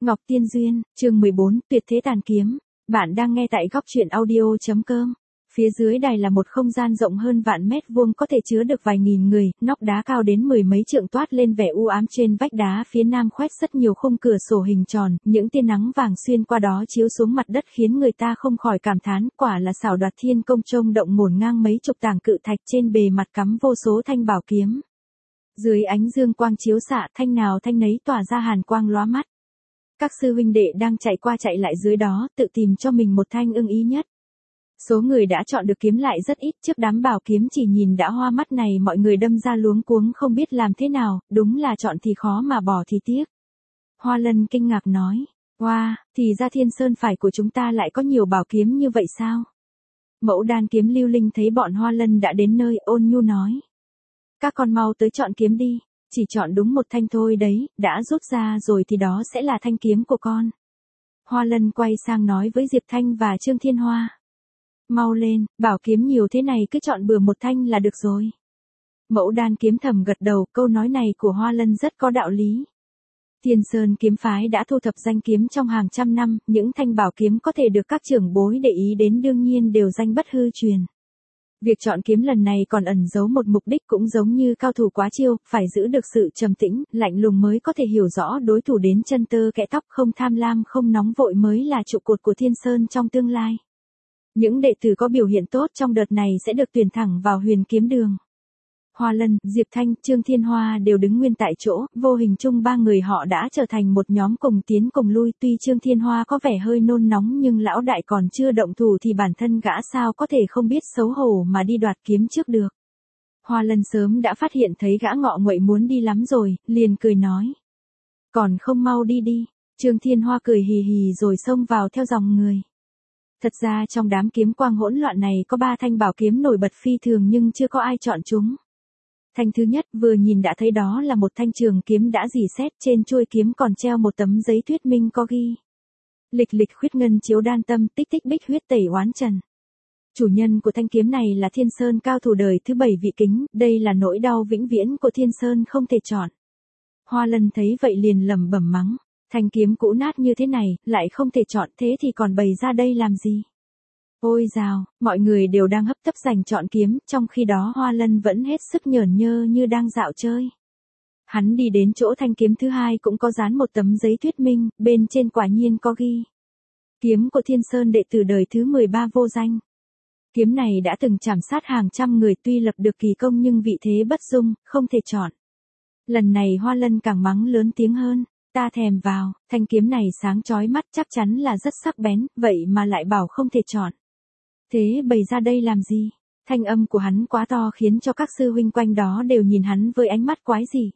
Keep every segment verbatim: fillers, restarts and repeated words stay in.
Ngọc Tiên Duyên, chương mười bốn, Tuyệt thế tàn kiếm. Bạn đang nghe tại góc truyện audio.com. Phía dưới đài là một không gian rộng hơn vạn mét vuông có thể chứa được vài nghìn người, nóc đá cao đến mười mấy trượng toát lên vẻ u ám trên vách đá phía nam khoét rất nhiều khung cửa sổ hình tròn, những tia nắng vàng xuyên qua đó chiếu xuống mặt đất khiến người ta không khỏi cảm thán, quả là xảo đoạt thiên công trông động ngổn ngang mấy chục tảng cự thạch trên bề mặt cắm vô số thanh bảo kiếm. Dưới ánh dương quang chiếu xạ, thanh nào thanh nấy tỏa ra hàn quang lóa mắt. Các sư huynh đệ đang chạy qua chạy lại dưới đó, tự tìm cho mình một thanh ưng ý nhất. Số người đã chọn được kiếm lại rất ít, trước đám bảo kiếm chỉ nhìn đã hoa mắt này mọi người đâm ra luống cuống không biết làm thế nào, đúng là chọn thì khó mà bỏ thì tiếc. Hoa Lân kinh ngạc nói, wow, thì ra Thiên Sơn phải của chúng ta lại có nhiều bảo kiếm như vậy sao? Mẫu Đan Kiếm Lưu Linh thấy bọn Hoa Lân đã đến nơi, ôn nhu nói. Các con mau tới chọn kiếm đi, chỉ chọn đúng một thanh thôi đấy, đã rút ra rồi thì đó sẽ là thanh kiếm của con. Hoa Lân quay sang nói với Diệp Thanh và Trương Thiên Hoa. Mau lên, bảo kiếm nhiều thế này cứ chọn bừa một thanh là được rồi. Mẫu Đan Kiếm thầm gật đầu, câu nói này của Hoa Lân rất có đạo lý. Thiên Sơn kiếm phái đã thu thập danh kiếm trong hàng trăm năm, những thanh bảo kiếm có thể được các trưởng bối để ý đến đương nhiên đều danh bất hư truyền. Việc chọn kiếm lần này còn ẩn giấu một mục đích cũng giống như cao thủ quá chiêu, phải giữ được sự trầm tĩnh, lạnh lùng mới có thể hiểu rõ đối thủ đến chân tơ kẽ tóc, không tham lam không nóng vội mới là trụ cột của Thiên Sơn trong tương lai. Những đệ tử có biểu hiện tốt trong đợt này sẽ được tuyển thẳng vào Huyền Kiếm Đường. Hoa Lân, Diệp Thanh, Trương Thiên Hoa đều đứng nguyên tại chỗ, vô hình chung ba người họ đã trở thành một nhóm cùng tiến cùng lui, tuy Trương Thiên Hoa có vẻ hơi nôn nóng nhưng lão đại còn chưa động thủ thì bản thân gã sao có thể không biết xấu hổ mà đi đoạt kiếm trước được. Hoa Lân sớm đã phát hiện thấy gã ngọ nguậy muốn đi lắm rồi, liền cười nói. Còn không mau đi đi, Trương Thiên Hoa cười hì hì rồi xông vào theo dòng người. Thật ra trong đám kiếm quang hỗn loạn này có ba thanh bảo kiếm nổi bật phi thường nhưng chưa có ai chọn chúng. Thanh thứ nhất vừa nhìn đã thấy đó là một thanh trường kiếm đã rỉ sét, trên chuôi kiếm còn treo một tấm giấy thuyết minh có ghi. Lịch lịch khuyết ngân chiếu đan tâm, tích tích bích huyết tẩy oán trần. Chủ nhân của thanh kiếm này là Thiên Sơn cao thủ đời thứ bảy vị Kính, đây là nỗi đau vĩnh viễn của Thiên Sơn không thể chọn. Hoa Lân thấy vậy liền lẩm bẩm mắng, thanh kiếm cũ nát như thế này, lại không thể chọn thế thì còn bày ra đây làm gì? Ôi dào, mọi người đều đang hấp tấp giành chọn kiếm, trong khi đó Hoa Lân vẫn hết sức nhởn nhơ như đang dạo chơi. Hắn đi đến chỗ thanh kiếm thứ hai cũng có dán một tấm giấy thuyết minh, bên trên quả nhiên có ghi. Kiếm của Thiên Sơn đệ tử đời thứ mười ba vô danh. Kiếm này đã từng chảm sát hàng trăm người tuy lập được kỳ công nhưng vị thế bất dung, không thể chọn. Lần này Hoa Lân càng mắng lớn tiếng hơn. Ta thèm vào, thanh kiếm này sáng chói mắt chắc chắn là rất sắc bén, vậy mà lại bảo không thể chọn. Thế bày ra đây làm gì? Thanh âm của hắn quá to khiến cho các sư huynh quanh đó đều nhìn hắn với ánh mắt quái gì.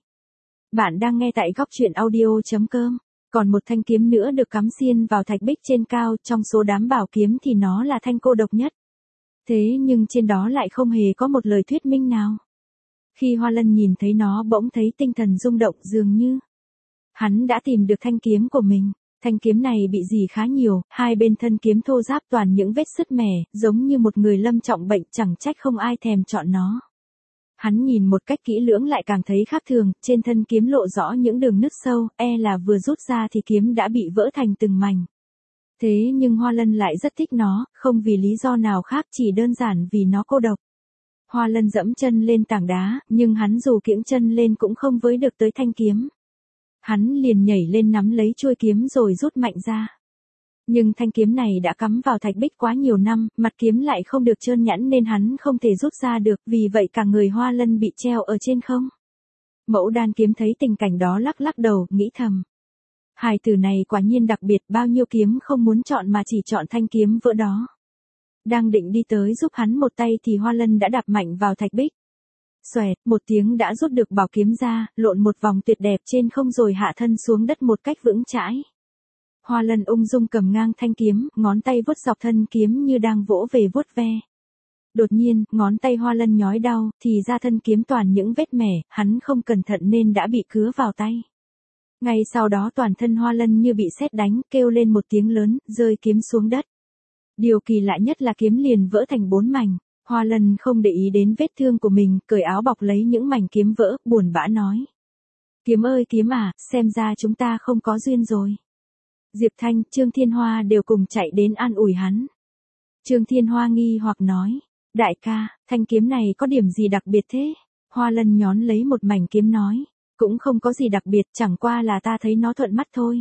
Bạn đang nghe tại góc truyện audio.com. Còn một thanh kiếm nữa được cắm xiên vào thạch bích trên cao, trong số đám bảo kiếm thì nó là thanh cô độc nhất. Thế nhưng trên đó lại không hề có một lời thuyết minh nào. Khi Hoa Lân nhìn thấy nó bỗng thấy tinh thần rung động dường như hắn đã tìm được thanh kiếm của mình. Thanh kiếm này bị rỉ khá nhiều, hai bên thân kiếm thô ráp toàn những vết sứt mẻ, giống như một người lâm trọng bệnh, chẳng trách không ai thèm chọn nó. Hắn nhìn một cách kỹ lưỡng lại càng thấy khác thường, trên thân kiếm lộ rõ những đường nứt sâu, e là vừa rút ra thì kiếm đã bị vỡ thành từng mảnh. Thế nhưng Hoa Lân lại rất thích nó, không vì lý do nào khác, chỉ đơn giản vì nó cô độc. Hoa Lân dẫm chân lên tảng đá, nhưng hắn dù kiễng chân lên cũng không với được tới thanh kiếm. Hắn liền nhảy lên nắm lấy chuôi kiếm rồi rút mạnh ra. Nhưng thanh kiếm này đã cắm vào thạch bích quá nhiều năm, mặt kiếm lại không được trơn nhẵn nên hắn không thể rút ra được, vì vậy cả người Hoa Lân bị treo ở trên không. Mẫu Đan Kiếm thấy tình cảnh đó lắc lắc đầu, nghĩ thầm. Hài tử này quả nhiên đặc biệt, bao nhiêu kiếm không muốn chọn mà chỉ chọn thanh kiếm vỡ đó. Đang định đi tới giúp hắn một tay thì Hoa Lân đã đạp mạnh vào thạch bích. Xoẹt, một tiếng đã rút được bảo kiếm ra, lộn một vòng tuyệt đẹp trên không rồi hạ thân xuống đất một cách vững chãi. Hoa Lân ung dung cầm ngang thanh kiếm, ngón tay vuốt dọc thân kiếm như đang vỗ về vuốt ve. Đột nhiên, ngón tay Hoa Lân nhói đau, thì ra thân kiếm toàn những vết mẻ, hắn không cẩn thận nên đã bị cứa vào tay. Ngay sau đó toàn thân Hoa Lân như bị sét đánh, kêu lên một tiếng lớn, rơi kiếm xuống đất. Điều kỳ lạ nhất là kiếm liền vỡ thành bốn mảnh. Hoa Lân không để ý đến vết thương của mình, cởi áo bọc lấy những mảnh kiếm vỡ, buồn bã nói. Kiếm ơi kiếm à, xem ra chúng ta không có duyên rồi. Diệp Thanh, Trương Thiên Hoa đều cùng chạy đến an ủi hắn. Trương Thiên Hoa nghi hoặc nói, đại ca, thanh kiếm này có điểm gì đặc biệt thế? Hoa Lân nhón lấy một mảnh kiếm nói, cũng không có gì đặc biệt, chẳng qua là ta thấy nó thuận mắt thôi.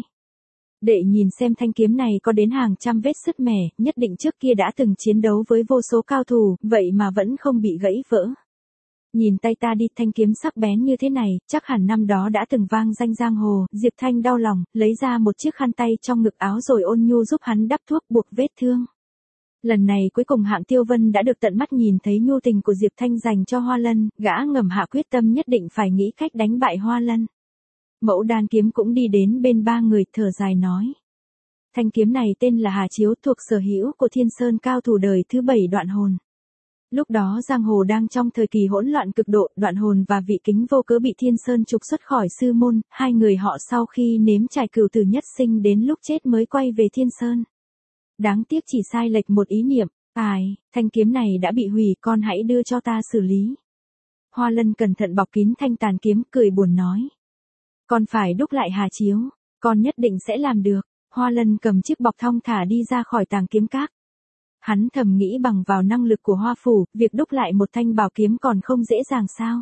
Đệ nhìn xem thanh kiếm này có đến hàng trăm vết sứt mẻ, nhất định trước kia đã từng chiến đấu với vô số cao thủ, vậy mà vẫn không bị gãy vỡ. Nhìn tay ta đi, thanh kiếm sắc bén như thế này, chắc hẳn năm đó đã từng vang danh giang hồ. Diệp Thanh đau lòng, lấy ra một chiếc khăn tay trong ngực áo rồi ôn nhu giúp hắn đắp thuốc buộc vết thương. Lần này cuối cùng Hạng Tiêu Vân đã được tận mắt nhìn thấy nhu tình của Diệp Thanh dành cho Hoa Lân, gã ngầm hạ quyết tâm nhất định phải nghĩ cách đánh bại Hoa Lân. Mẫu Đan Kiếm cũng đi đến bên ba người, thở dài nói. Thanh kiếm này tên là Hà Chiếu, thuộc sở hữu của Thiên Sơn cao thủ đời thứ bảy Đoạn Hồn. Lúc đó giang hồ đang trong thời kỳ hỗn loạn cực độ, Đoạn Hồn và Vị Kính vô cớ bị Thiên Sơn trục xuất khỏi sư môn, hai người họ sau khi nếm trải cửu tử nhất sinh đến lúc chết mới quay về Thiên Sơn. Đáng tiếc chỉ sai lệch một ý niệm, ai, thanh kiếm này đã bị hủy, con hãy đưa cho ta xử lý. Hoa Lân cẩn thận bọc kín thanh tàn kiếm, cười buồn nói. Con phải đúc lại Hà Chiếu, con nhất định sẽ làm được. Hoa Lân cầm chiếc bọc thong thả đi ra khỏi tàng kiếm các. Hắn thầm nghĩ bằng vào năng lực của Hoa Phủ, việc đúc lại một thanh bảo kiếm còn không dễ dàng sao.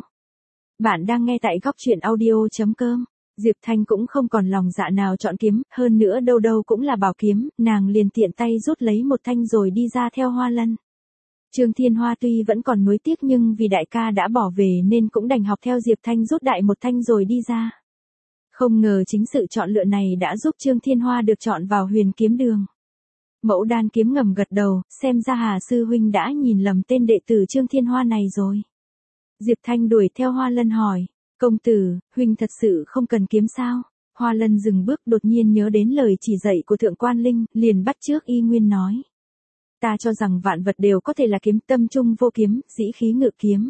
Bạn đang nghe tại góc truyện audio chấm com. Diệp Thanh cũng không còn lòng dạ nào chọn kiếm, hơn nữa đâu đâu cũng là bảo kiếm, nàng liền tiện tay rút lấy một thanh rồi đi ra theo Hoa Lân. Trương Thiên Hoa tuy vẫn còn nuối tiếc nhưng vì đại ca đã bỏ về nên cũng đành học theo Diệp Thanh rút đại một thanh rồi đi ra. Không ngờ chính sự chọn lựa này đã giúp Trương Thiên Hoa được chọn vào Huyền Kiếm Đường. Mẫu Đan Kiếm ngầm gật đầu, xem ra Hà sư huynh đã nhìn lầm tên đệ tử Trương Thiên Hoa này rồi. Diệp Thanh đuổi theo Hoa Lân hỏi, công tử, huynh thật sự không cần kiếm sao? Hoa Lân dừng bước, đột nhiên nhớ đến lời chỉ dạy của Thượng Quan Linh, liền bắt chước y nguyên nói. Ta cho rằng vạn vật đều có thể là kiếm, tâm trung vô kiếm, dĩ khí ngự kiếm.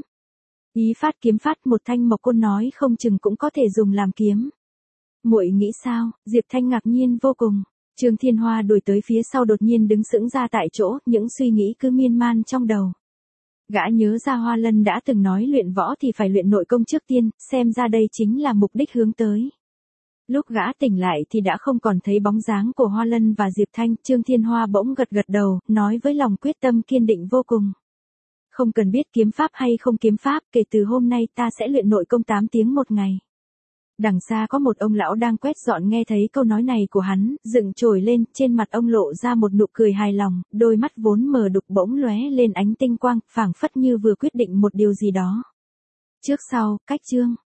Ý phát kiếm phát, một thanh mộc côn nói không chừng cũng có thể dùng làm kiếm. Muội nghĩ sao? Diệp Thanh ngạc nhiên vô cùng. Trương Thiên Hoa đuổi tới phía sau đột nhiên đứng sững ra tại chỗ, những suy nghĩ cứ miên man trong đầu. Gã nhớ ra Hoa Lân đã từng nói luyện võ thì phải luyện nội công trước tiên, xem ra đây chính là mục đích hướng tới. Lúc gã tỉnh lại thì đã không còn thấy bóng dáng của Hoa Lân và Diệp Thanh, Trương Thiên Hoa bỗng gật gật đầu, nói với lòng quyết tâm kiên định vô cùng. Không cần biết kiếm pháp hay không kiếm pháp, kể từ hôm nay ta sẽ luyện nội công tám tiếng một ngày. Đằng xa có một ông lão đang quét dọn nghe thấy câu nói này của hắn, dựng chổi lên, trên mặt ông lộ ra một nụ cười hài lòng, đôi mắt vốn mờ đục bỗng lóe lên ánh tinh quang, phảng phất như vừa quyết định một điều gì đó. Trước sau, cách chương.